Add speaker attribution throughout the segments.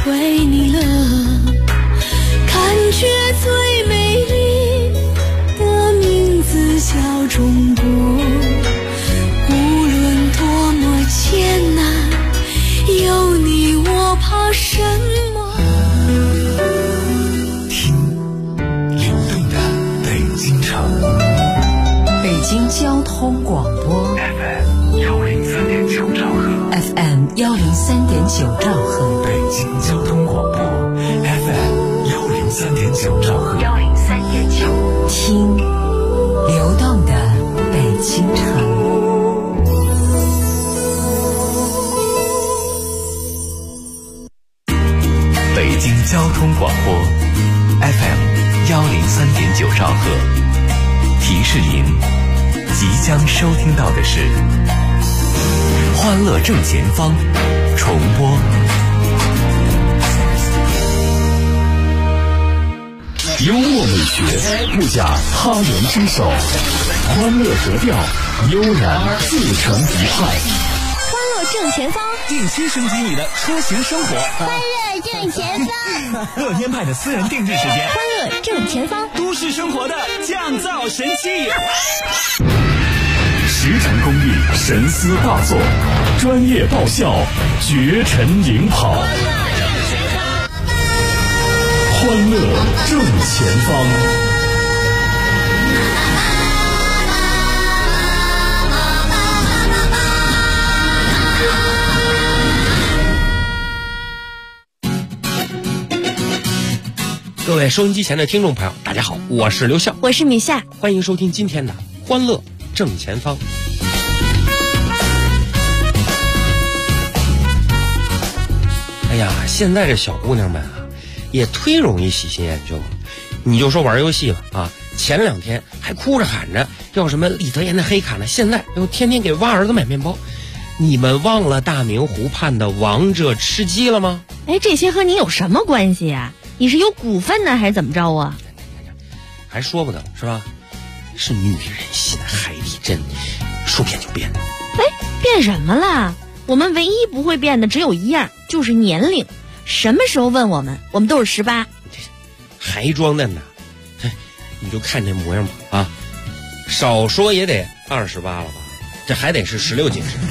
Speaker 1: 为你了，感觉最美丽的名字叫中国。无论多么艰难，有你我怕什么？
Speaker 2: 听流动的北京城，
Speaker 3: 北京交通广播
Speaker 2: FM 103.9兆赫
Speaker 3: ，FM 103.9兆赫，
Speaker 2: 北京交通广播 FM 103.9兆赫
Speaker 3: 103.9，听流动的北京城。
Speaker 2: 北京交通广播 FM 103.9兆赫，提示您即将收听到的是欢乐正前方重播。幽默美学不假他人之手，欢乐格调悠然自成一派。
Speaker 4: 欢乐正前方，
Speaker 5: 定期升级你的出行生活。
Speaker 4: 欢乐正前方，
Speaker 5: 乐天派的私人定制时间。
Speaker 4: 欢乐正前方，
Speaker 5: 都市生活的降噪神器。
Speaker 2: 十成工艺，神思大作，专业爆笑，绝尘领跑。欢乐正前方。
Speaker 6: 各位收音机前的听众朋友，大家好，我是刘笑，
Speaker 4: 我是米夏，
Speaker 6: 欢迎收听今天的欢乐正前方。哎呀，现在这小姑娘们啊，也忒容易喜新厌旧了。你就说玩游戏吧啊，前2天还哭着喊着要什么李泽言的黑卡呢，现在又天天给蛙儿子买面包。你们忘了大明湖畔的王者吃鸡了吗？
Speaker 4: 哎，这些和你有什么关系啊？你是有股份呢还是怎么着啊？
Speaker 6: 还说不得是吧？是女人心海底针，说变就变。
Speaker 4: 哎，变什么了？我们唯一不会变的只有一样，就是年龄。什么时候问我们，我们都是18。
Speaker 6: 还装嫩呢？你就看这模样吧啊，少说也得28了吧？这还得是16进制。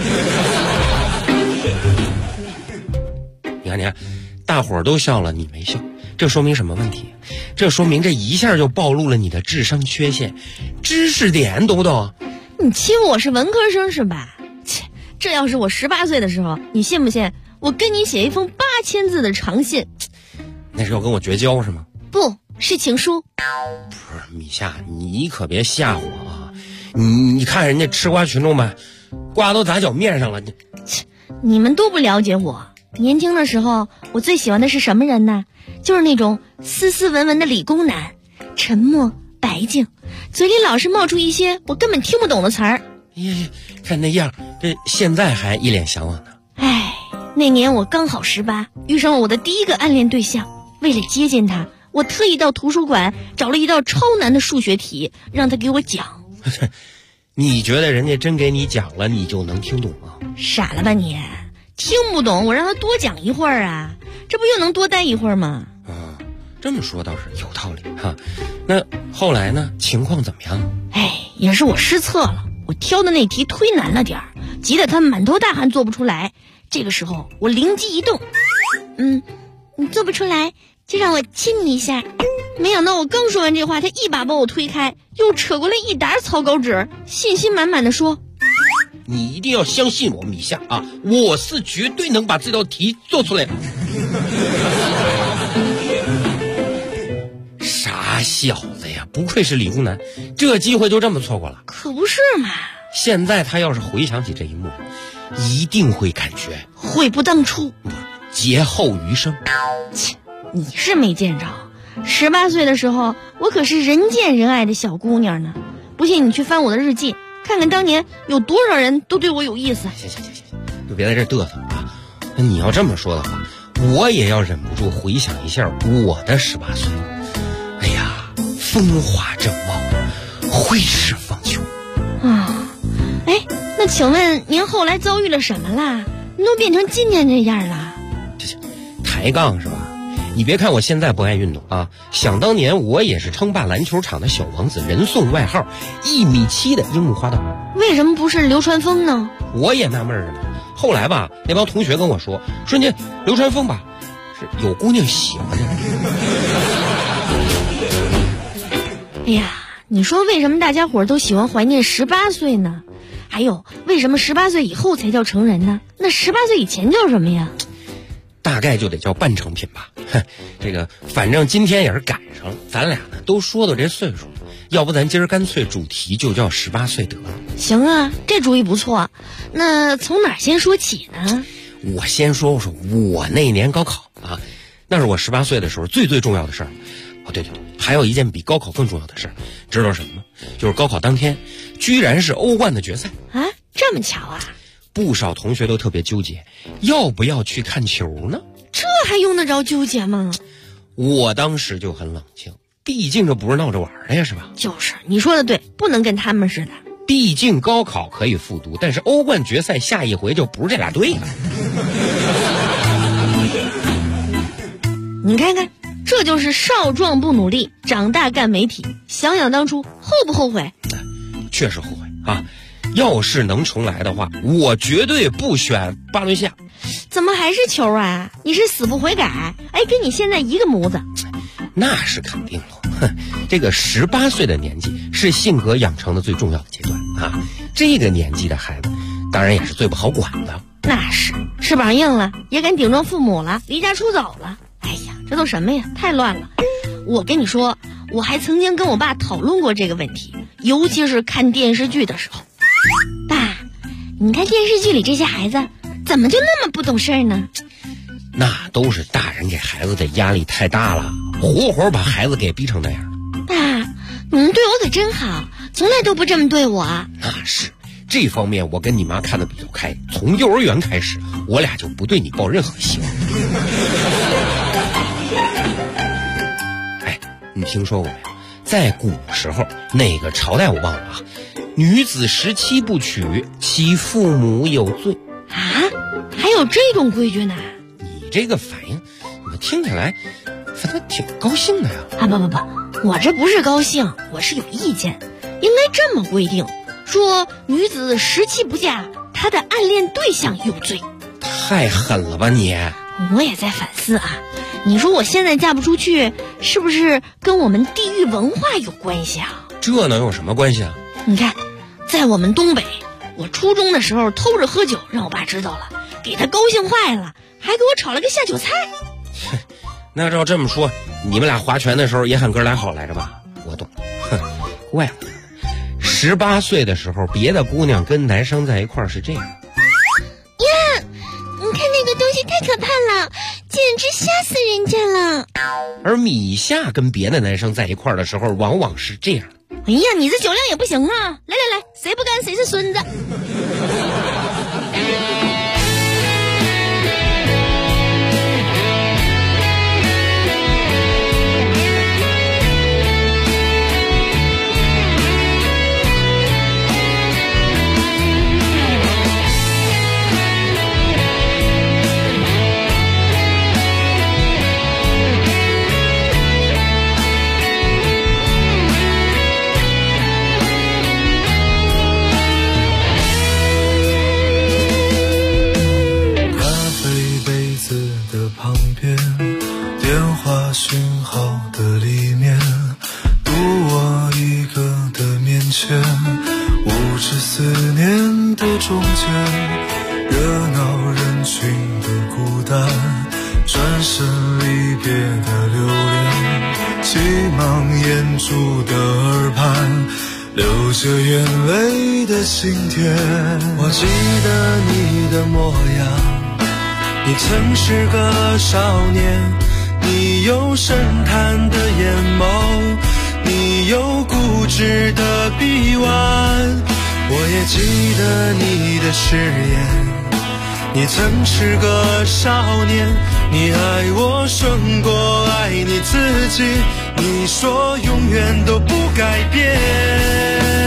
Speaker 6: 你看，大伙儿都笑了，你没笑，这说明什么问题？这说明这一下就暴露了你的智商缺陷，知识点懂不懂？
Speaker 4: 你欺负我是文科生是吧？切，这要是我18岁的时候，你信不信我跟你写一封8000字的长信？
Speaker 6: 那是要跟我绝交是吗？
Speaker 4: 不是情书。
Speaker 6: 不是米夏，你可别吓唬我啊！你看人家吃瓜群众们，瓜都砸脚面上了。
Speaker 4: 你们都不了解我。年轻的时候，我最喜欢的是什么人呢？就是那种斯斯文文的理工男，沉默白净，嘴里老是冒出一些我根本听不懂的词儿。
Speaker 6: 看那样，这现在还一脸向往呢。
Speaker 4: 唉，那年我刚好18，遇上了我的第一个暗恋对象。为了接近他，我特意到图书馆找了一道超难的数学题，让他给我讲。
Speaker 6: 你觉得人家真给你讲了，你就能听懂吗？
Speaker 4: 傻了吧你？听不懂，我让他多讲一会儿啊，这不又能多待一会儿吗？
Speaker 6: 啊，这么说倒是有道理哈。那后来呢？情况怎么样？
Speaker 4: 哎，也是我失策了，我挑的那题忒难了点儿，急得他满头大汗做不出来。这个时候我灵机一动，你做不出来就让我亲你一下。没想到我刚说完这话，他一把把我推开，又扯过来一沓草稿纸，信心满满的说：
Speaker 6: 你一定要相信我，米夏啊，我是绝对能把这道题做出来的。傻小子呀，不愧是理工男，这机会就这么错过了。
Speaker 4: 可不是嘛。
Speaker 6: 现在他要是回想起这一幕，一定会感觉
Speaker 4: 悔不当初，
Speaker 6: 劫后余生。
Speaker 4: 切，你是没见着，18岁的时候我可是人见人爱的小姑娘呢。不信你去翻我的日记，看看当年有多少人都对我有意思。
Speaker 6: 行，就别在这嘚瑟啊！那你要这么说的话，我也要忍不住回想一下我的18岁。哎呀，风华正茂，挥斥方遒
Speaker 4: 啊！哎，那请问您后来遭遇了什么啦？您都变成今天这样了？
Speaker 6: 太抬杠是吧？你别看我现在不爱运动啊，想当年我也是称霸篮球场的小王子，人送外号1.7米的樱木花道。
Speaker 4: 为什么不是流川枫呢？
Speaker 6: 我也纳闷着呢。后来吧，那帮同学跟我说，人家流川枫吧是有姑娘喜欢的。
Speaker 4: 哎呀，你说为什么大家伙都喜欢怀念18岁呢？还有，为什么18岁以后才叫成人呢？那18岁以前叫什么呀？
Speaker 6: 大概就得叫半成品吧。这个反正今天也是赶上了，咱俩呢都说到这岁数了，要不咱今儿干脆主题就叫18岁得了。
Speaker 4: 行啊，这主意不错。那从哪儿先说起呢？
Speaker 6: 我先说我那年高考啊，那是我18岁的时候最重要的事儿。哦，对，还有一件比高考更重要的事儿，知道什么吗？就是高考当天，居然是欧冠的决赛
Speaker 4: 啊！这么巧啊！
Speaker 6: 不少同学都特别纠结，要不要去看球呢？
Speaker 4: 这还用得着纠结吗？
Speaker 6: 我当时就很冷静，毕竟这不是闹着玩的呀，是吧？
Speaker 4: 就是你说的对，不能跟他们似的。
Speaker 6: 毕竟高考可以复读，但是欧冠决赛下一回就不是这俩队了。
Speaker 4: 你看看，这就是少壮不努力，长大干媒体。想想当初，后不后悔？
Speaker 6: 确实后悔啊！要是能重来的话，我绝对不选巴伦西亚。
Speaker 4: 怎么还是球啊？你是死不悔改？哎，跟你现在一个模子。
Speaker 6: 那是肯定了。这个18岁的年纪是性格养成的最重要的阶段啊！这个年纪的孩子，当然也是最不好管的。
Speaker 4: 那是，翅膀硬了，也敢顶撞父母了，离家出走了。哎呀，这都什么呀？太乱了！我跟你说，我还曾经跟我爸讨论过这个问题，尤其是看电视剧的时候。爸，你看电视剧里这些孩子怎么就那么不懂事呢？
Speaker 6: 那都是大人给孩子的压力太大了，活活把孩子给逼成那样。
Speaker 4: 爸，你们对我可真好，从来都不这么对我。
Speaker 6: 那是，这方面我跟你妈看得比较开，从幼儿园开始，我俩就不对你抱任何希望。哎，你听说过没有？在古时候，哪个朝代我忘了啊？女子17不娶，其父母有罪。
Speaker 4: 啊，还有这种规矩呢？
Speaker 6: 你这个反应，怎么听起来反正挺高兴的呀？
Speaker 4: 啊，不，我这不是高兴，我是有意见。应该这么规定，说女子17不嫁，她的暗恋对象有罪。
Speaker 6: 太狠了吧你！
Speaker 4: 我也在反思啊，你说我现在嫁不出去，是不是跟我们地域文化有关系啊？
Speaker 6: 这能有什么关系啊？
Speaker 4: 你看，在我们东北，我初中的时候偷着喝酒，让我爸知道了，给他高兴坏了，还给我炒了个下酒菜。
Speaker 6: 那照这么说，你们俩划拳的时候也喊哥俩好来着吧？我懂，怪不得18岁的时候，别的姑娘跟男生在一块儿是这样。
Speaker 4: 呀，你看那个东西太可怕了，简直吓死人家了。
Speaker 6: 而米夏跟别的男生在一块儿的时候，往往是这样。
Speaker 4: 哎呀，你这酒量也不行啊！来，谁不干谁是孙子。
Speaker 7: 讯号的里面，独我一个的面前，无知思念的中间，热闹人群的孤单，转身离别的留恋，急忙掩住的耳畔，流着眼泪的心田。我记得你的模样，你曾是个少年，你有深潭的眼眸，你有固执的臂弯。我也记得你的誓言，你曾是个少年，你爱我胜过爱你自己，你说永远都不改变。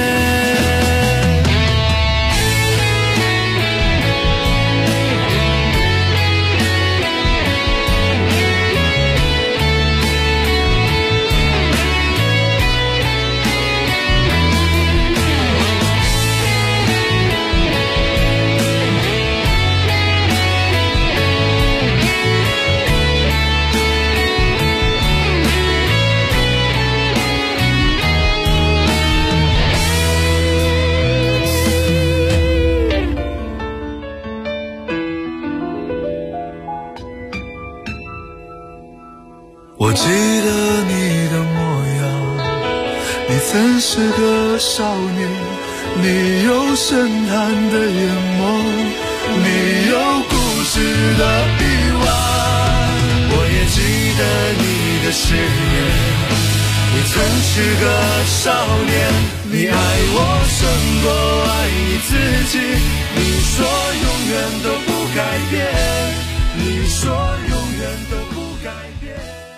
Speaker 7: 我记得你的模样，你曾是个少年，你有深潭的眼眸，你有故事的臂弯。我也记得你的誓言，你曾是个少年，你爱我胜过爱你自己，你说永远都不改变，你说永远都不改变。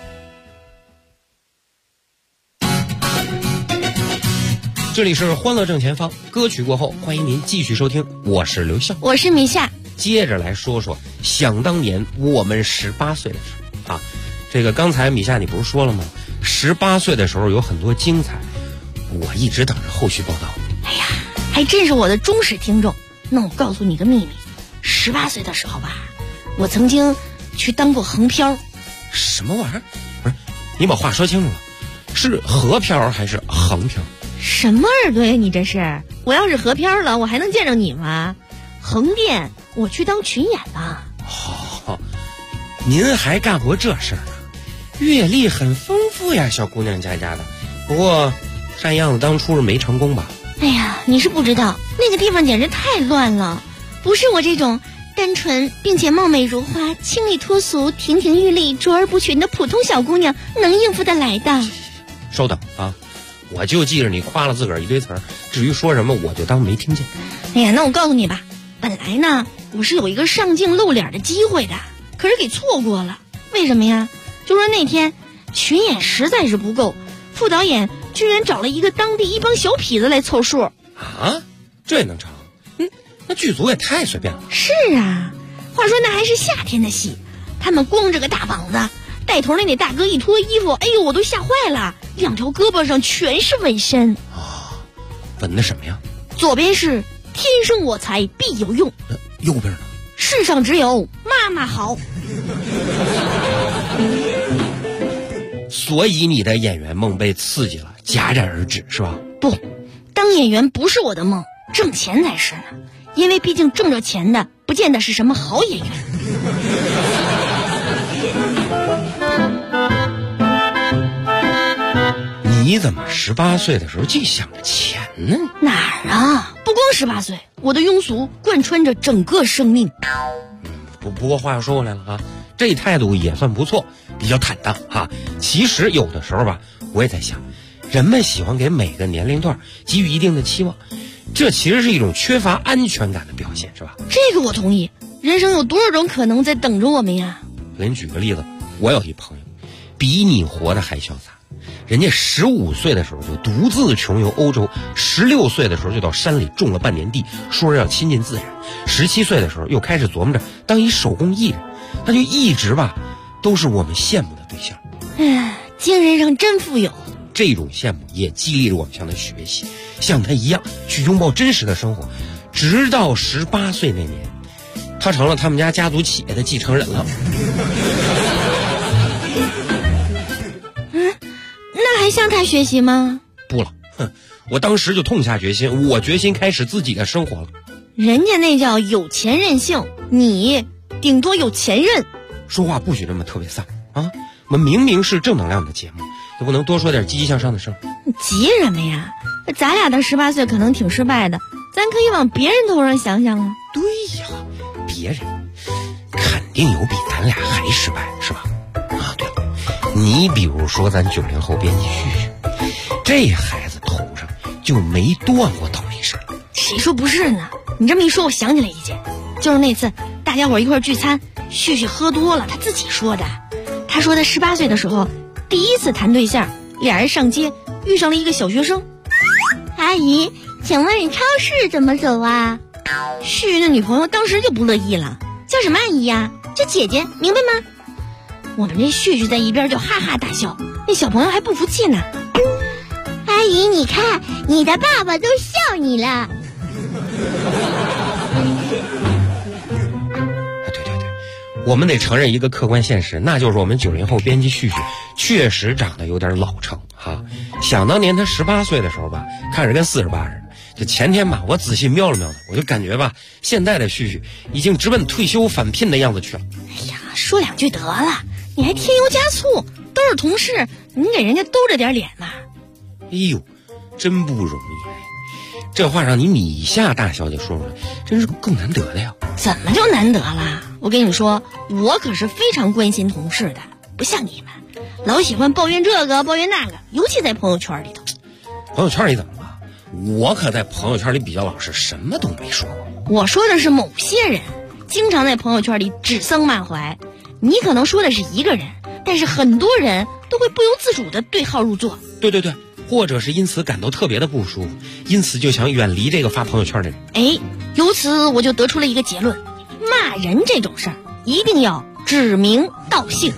Speaker 6: 这里是欢乐正前方，歌曲过后，欢迎您继续收听，我是刘笑，
Speaker 4: 我是米夏。
Speaker 6: 接着来说说想当年我们18岁的时候啊，这个刚才米夏你不是说了吗？18岁的时候有很多精彩，我一直等着后续报道。
Speaker 4: 哎呀，还真是我的忠实听众。那我告诉你个秘密，18岁的时候吧，我曾经去当过横漂。
Speaker 6: 什么玩意儿？不是，你把话说清楚了，是河漂还是横漂？
Speaker 4: 什么耳朵呀你这是？我要是河漂了，我还能见着你吗？横店我去当群演了。
Speaker 6: 哦，您还干过这事儿呢？阅历很丰富呀，小姑娘家的。不过看样子当初是没成功吧？
Speaker 4: 哎呀，你是不知道，那个地方简直太乱了，不是我这种单纯并且貌美如花、清丽脱俗、亭亭玉立、卓而不群的普通小姑娘能应付得来的。
Speaker 6: 稍等啊，我就记着你夸了自个儿一堆词儿，至于说什么我就当没听见。
Speaker 4: 哎呀，那我告诉你吧，本来呢我是有一个上镜露脸的机会的，可是给错过了。为什么呀？就说那天群演实在是不够，副导演居然找了一个当地一帮小痞子来凑数啊！
Speaker 6: 这也能成？那剧组也太随便了。
Speaker 4: 是啊，话说那还是夏天的戏，他们光着个大膀子，带头那大哥一脱衣服，哎呦我都吓坏了，2条胳膊上全是纹身。
Speaker 6: 纹的什么呀？
Speaker 4: 左边是天生我材必有用，
Speaker 6: 右边呢？
Speaker 4: 世上只有妈妈好。
Speaker 6: 所以你的演员梦被刺激了，戛然而止是吧？
Speaker 4: 不，当演员不是我的梦，挣钱才是呢。因为毕竟挣着钱的不见得是什么好演员。
Speaker 6: 你怎么18岁的时候就想着钱呢？
Speaker 4: 哪儿啊？不光18岁，我的庸俗贯穿着整个生命。
Speaker 6: 不过话又说回来了啊，这态度也算不错，比较坦荡哈。其实有的时候吧，我也在想，人们喜欢给每个年龄段给予一定的期望，这其实是一种缺乏安全感的表现，是吧？
Speaker 4: 这个我同意。人生有多少种可能在等着我们呀？
Speaker 6: 我给你举个例子，我有一朋友，比你活得还潇洒。人家15岁的时候就独自穷游欧洲，16岁的时候就到山里种了半年地，说是要亲近自然。17岁的时候又开始琢磨着当一手工艺人，他就一直吧都是我们羡慕的对象。
Speaker 4: 精神上真富有。
Speaker 6: 这种羡慕也激励着我们向他学习，像他一样去拥抱真实的生活。直到18岁那年，他成了他们家家族企业的继承人了。
Speaker 4: 那还向他学习吗？
Speaker 6: 不了，我当时就痛下决心，我决心开始自己的生活了。
Speaker 4: 人家那叫有钱任性，你顶多有钱任。
Speaker 6: 说话不许这么特别丧啊！我们明明是正能量的节目，就不能多说点积极向上的事儿？
Speaker 4: 你急什么呀？咱俩的18岁可能挺失败的，咱可以往别人头上想想啊。
Speaker 6: 对呀，别人肯定有比咱俩还失败的，是吧？啊，对了，你比如说咱90后编辑旭旭，这孩子头上就没断过倒霉事儿。
Speaker 4: 谁说不是呢？你这么一说，我想起来一件，就是那次大家伙一块聚餐，旭旭喝多了，他自己说的。他说他18岁的时候第一次谈对象，俩人上街遇上了一个小学生。阿姨，请问超市怎么走啊？旭旭的女朋友当时就不乐意了，叫什么阿姨呀？叫姐姐，明白吗？我们这旭旭在一边就哈哈大笑，那小朋友还不服气呢。阿姨，你看你的爸爸都笑你了。
Speaker 6: 我们得承认一个客观现实，那就是我们90后编辑旭旭确实长得有点老成哈。想当年他18岁的时候吧，看着跟48似的。就前天吧，我仔细瞄了瞄他，我就感觉吧，现在的旭旭已经直奔退休返聘的样子去了。
Speaker 4: 哎呀，说两句得了，你还添油加醋， 都是同事，你给人家兜着点脸嘛。
Speaker 6: 哎呦，真不容易。这话让你米夏大小姐说出来，真是更难得的呀。
Speaker 4: 怎么就难得了？我跟你说，我可是非常关心同事的，不像你们，老喜欢抱怨这个抱怨那个，尤其在朋友圈里头。
Speaker 6: 朋友圈里怎么了？我可在朋友圈里比较老实，什么都没说过。
Speaker 4: 我说的是某些人，经常在朋友圈里指桑骂槐。你可能说的是一个人，但是很多人都会不由自主的对号入座。
Speaker 6: 对，或者是因此感到特别的不舒服，因此就想远离这个发朋友圈的人。
Speaker 4: 哎，由此我就得出了一个结论：骂人这种事儿一定要指名道姓。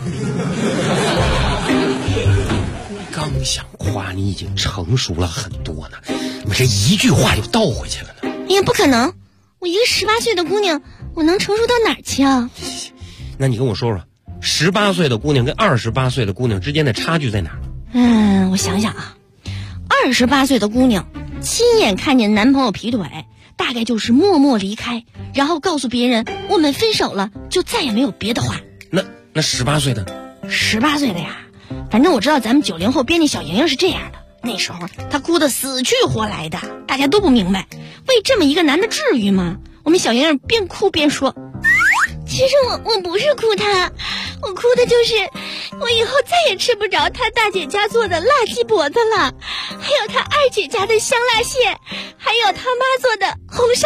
Speaker 6: 刚想夸你已经成熟了很多呢，你们这一句话就倒回去了呢。
Speaker 4: 哎呀，不可能，我一个18岁的姑娘，我能成熟到哪儿去啊？
Speaker 6: 那你跟我说说，18岁的姑娘跟28岁的姑娘之间的差距在哪儿？
Speaker 4: 我想想啊，28岁的姑娘亲眼看见男朋友劈腿，大概就是默默离开，然后告诉别人我们分手了，就再也没有别的话。
Speaker 6: 那18岁的
Speaker 4: ？18岁的呀，反正我知道咱们90后编辑小莹莹是这样的，那时候她哭得死去活来的，大家都不明白，为这么一个男的至于吗？我们小莹莹边哭边说，其实我不是哭他，我哭的就是我以后再也吃不着他大姐家做的辣鸡脖子了，还有他二姐家的香辣蟹，还有他妈做的红烧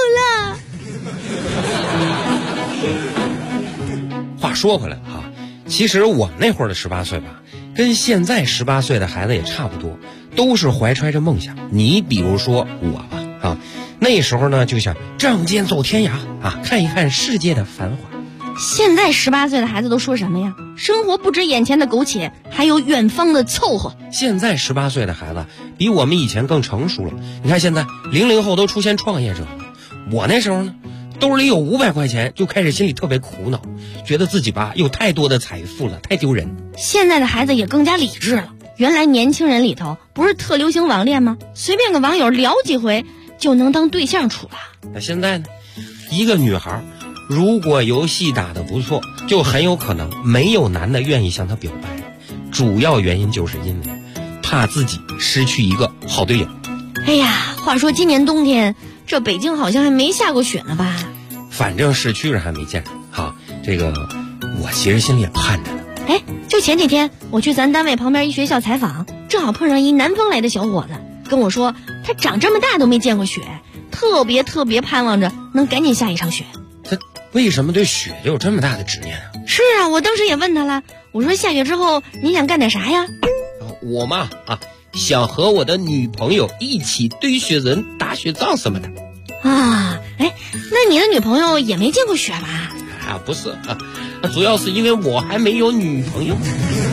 Speaker 4: 肉了。
Speaker 6: 话说回来哈，其实我那会儿的18岁吧，跟现在18岁的孩子也差不多，都是怀揣着梦想。你比如说我吧啊，那时候呢就想仗剑走天涯啊，看一看世界的繁华。
Speaker 4: 现在18岁的孩子都说什么呀？生活不止眼前的苟且，还有远方的凑合。
Speaker 6: 现在18岁的孩子比我们以前更成熟了。你看现在00后都出现创业者了，我那时候呢，兜里有500块钱就开始心里特别苦恼，觉得自己吧有太多的财富了，太丢人。
Speaker 4: 现在的孩子也更加理智了。原来年轻人里头不是特流行网恋吗？随便个网友聊几回就能当对象处了。
Speaker 6: 那现在呢，一个女孩如果游戏打得不错，就很有可能没有男的愿意向她表白，主要原因就是因为怕自己失去一个好队友。
Speaker 4: 哎呀，话说今年冬天这北京好像还没下过雪呢吧？
Speaker 6: 反正市区人还没见着哈，这个我其实心里也盼着呢。
Speaker 4: 哎，就前几天我去咱单位旁边一学校采访，正好碰上一南方来的小伙子，跟我说他长这么大都没见过雪，特别盼望着能赶紧下一场雪。
Speaker 6: 他为什么对雪有这么大的执念啊？
Speaker 4: 是啊，我当时也问他了，我说下雪之后你想干点啥呀？
Speaker 6: 我嘛想和我的女朋友一起堆雪人、打雪仗什么的。
Speaker 4: 啊，哎，那你的女朋友也没见过雪吧？
Speaker 6: 不是啊，主要是因为我还没有女朋友。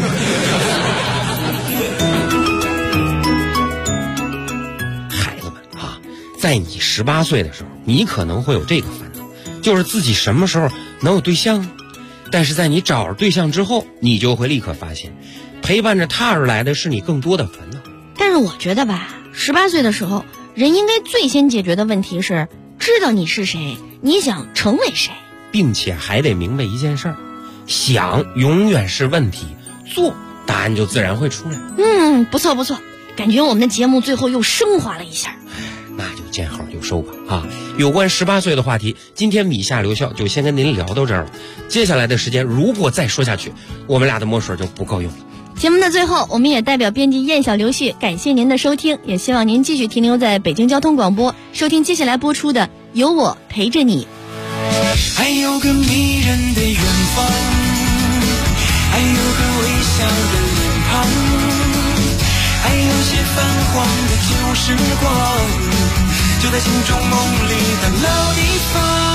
Speaker 6: 孩子们啊，在你18岁的时候，你可能会有这个烦恼，就是自己什么时候能有对象呢？但是在你找着对象之后，你就会立刻发现，陪伴着他而来的是你更多的烦恼。
Speaker 4: 但是我觉得吧，18岁的时候，人应该最先解决的问题是知道你是谁，你想成为谁，
Speaker 6: 并且还得明白一件事儿，想永远是问题，做答案就自然会出来。
Speaker 4: 不错，感觉我们的节目最后又升华了一下。
Speaker 6: 那就见好就收吧啊！有关18岁的话题，今天米夏留校就先跟您聊到这儿了。接下来的时间如果再说下去，我们俩的墨水就不够用了。
Speaker 4: 节目的最后，我们也代表编辑燕小刘旭感谢您的收听，也希望您继续停留在北京交通广播，收听接下来播出的《有我陪着你》。
Speaker 1: 还有个迷人的远方，还有个微笑的脸庞，还有些泛黄的旧时光，就在心中梦里的老地方。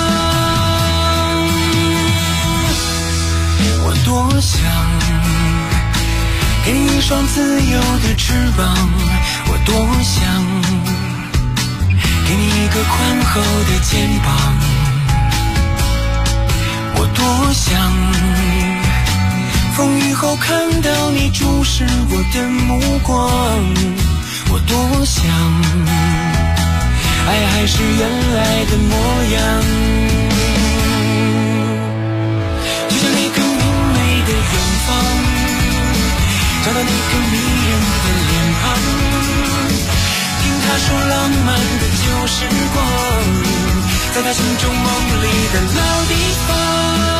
Speaker 1: 我多想给你一双自由的翅膀，我多想给你一个宽厚的肩膀，我多想风雨后看到你注视我的目光，我多想爱还是原来的模样，就像一个明媚的远方，
Speaker 8: 好时光，在他心中梦里的老地方。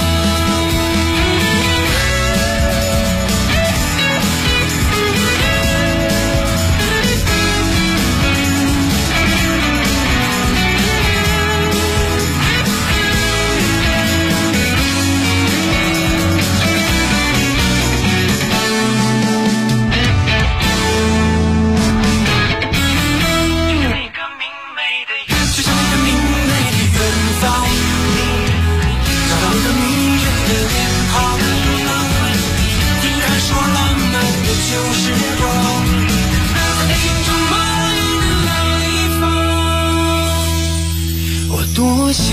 Speaker 8: 多想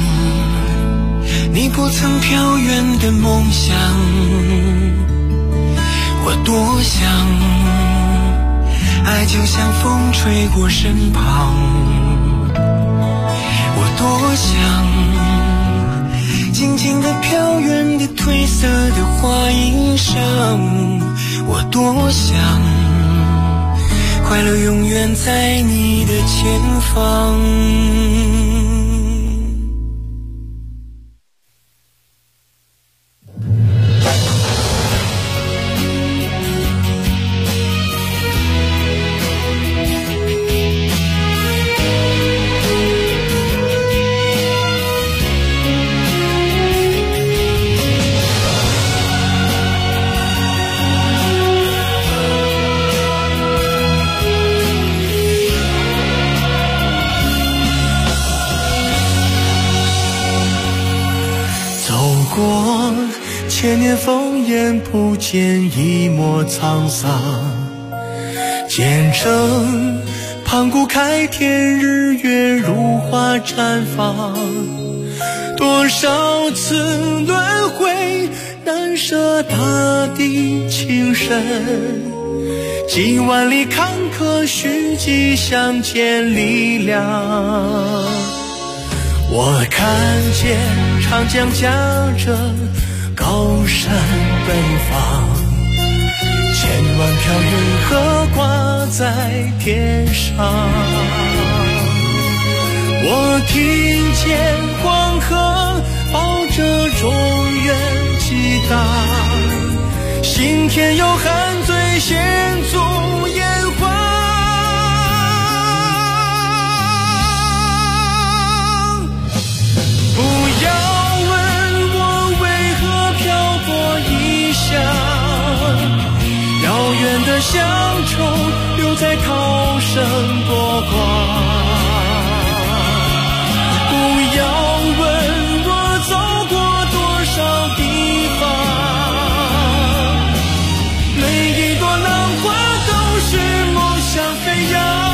Speaker 8: 你不曾飘远的梦想，我多想爱就像风吹过身旁，我多想静静地飘远的褪色的花衣裳，我多想快乐永远在你的前方。
Speaker 7: 千年烽烟不见一抹沧桑，见证盘古开天，日月如花绽放。多少次轮回，难舍大地情深，几万里坎坷，虚迹相见力量。我看见长江夹着高山奔放，千万条云河挂在天上。我听见黄河抱着中原激荡，心田有汉醉献足烟花。不要问我为何漂泊异乡，遥远的乡愁留在涛声波光。不要问我走过多少地方，每一朵浪花都是梦想飞扬。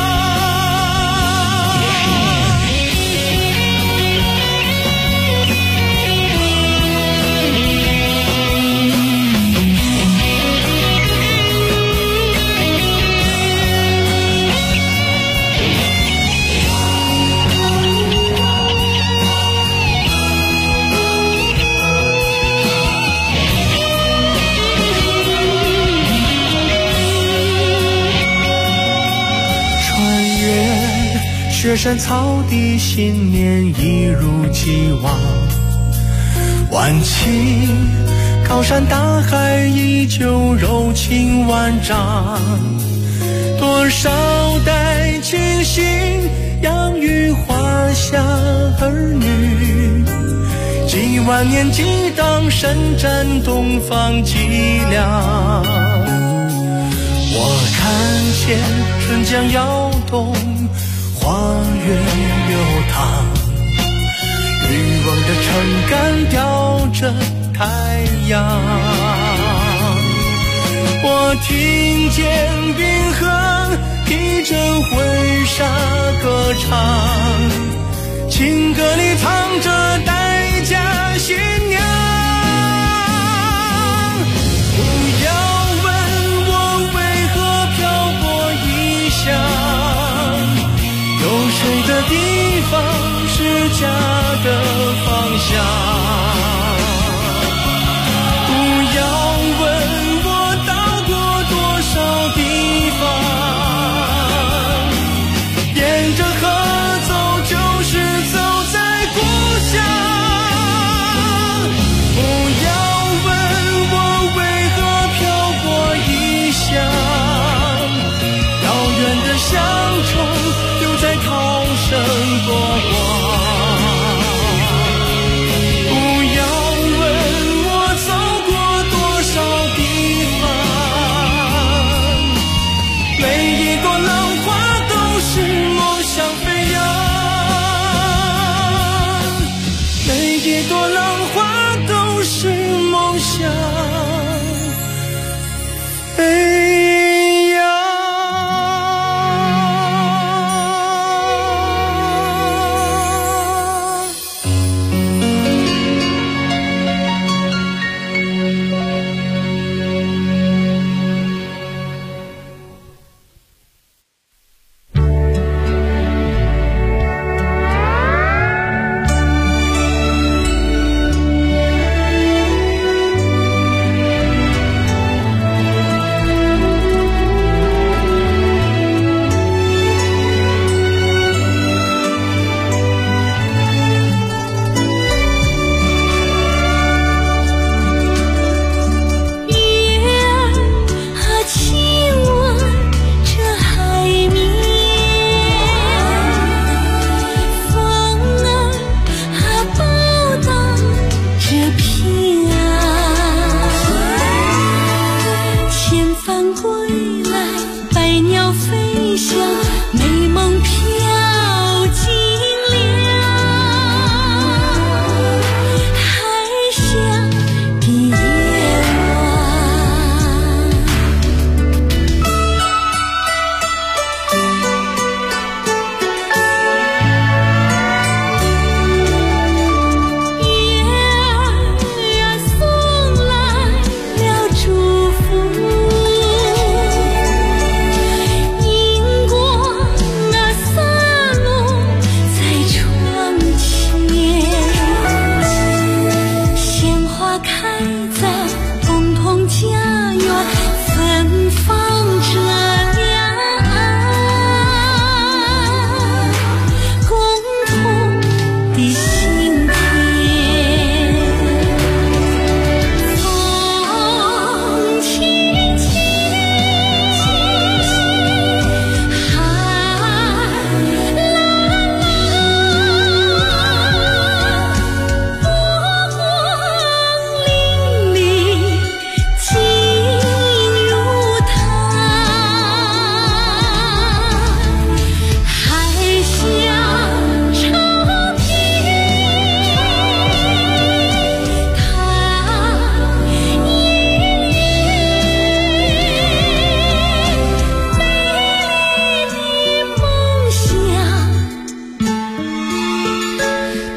Speaker 7: 雪山草地，信念一如既往。万顷高山大海，依旧柔情万丈。多少代亲信养育华夏儿女，几万年激荡，神战东方脊梁。我看见春江摇动，花园流淌，欲望的撑杆吊着太阳。我听见冰河披着婚纱歌唱，情歌里藏着